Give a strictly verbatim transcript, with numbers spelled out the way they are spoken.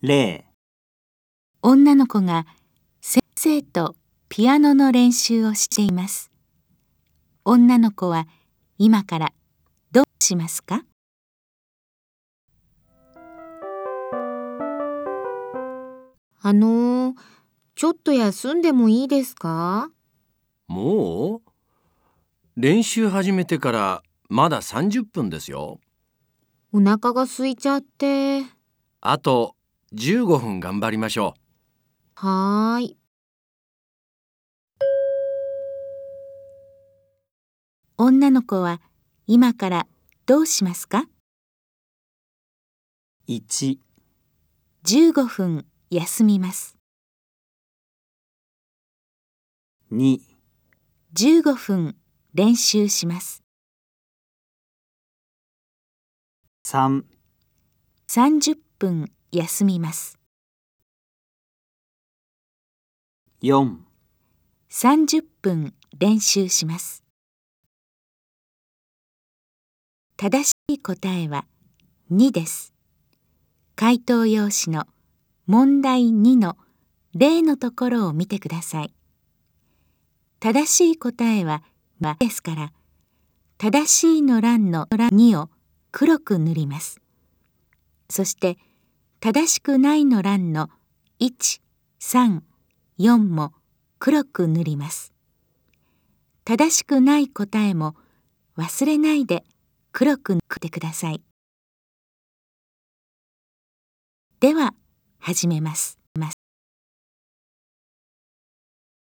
例、 女の子が先生とピアノの練習をしています。女の子は今からどうしますか？ あのー、ちょっと休んでもいいですか？ もう練習始めてからまださんじゅっぷんですよ。 お腹が空いちゃって。 あとじゅうごふん頑張りましょう。 はーい。 女の子は今からどうしますか？ いち、 じゅうごふん休みます。 に、 じゅうごふん練習します。 さん、 さんじゅっぷん休みます。 よん、 さんじゅっぷん練習します。正しい答えはにです。回答用紙の問題にの例のところを見てください。正しい答えははですから、正しいの欄のにを黒く塗ります。そして正しくないの欄のいち、さん、よんも黒く塗ります。正しくない答えも忘れないで黒く塗ってください。では始めます。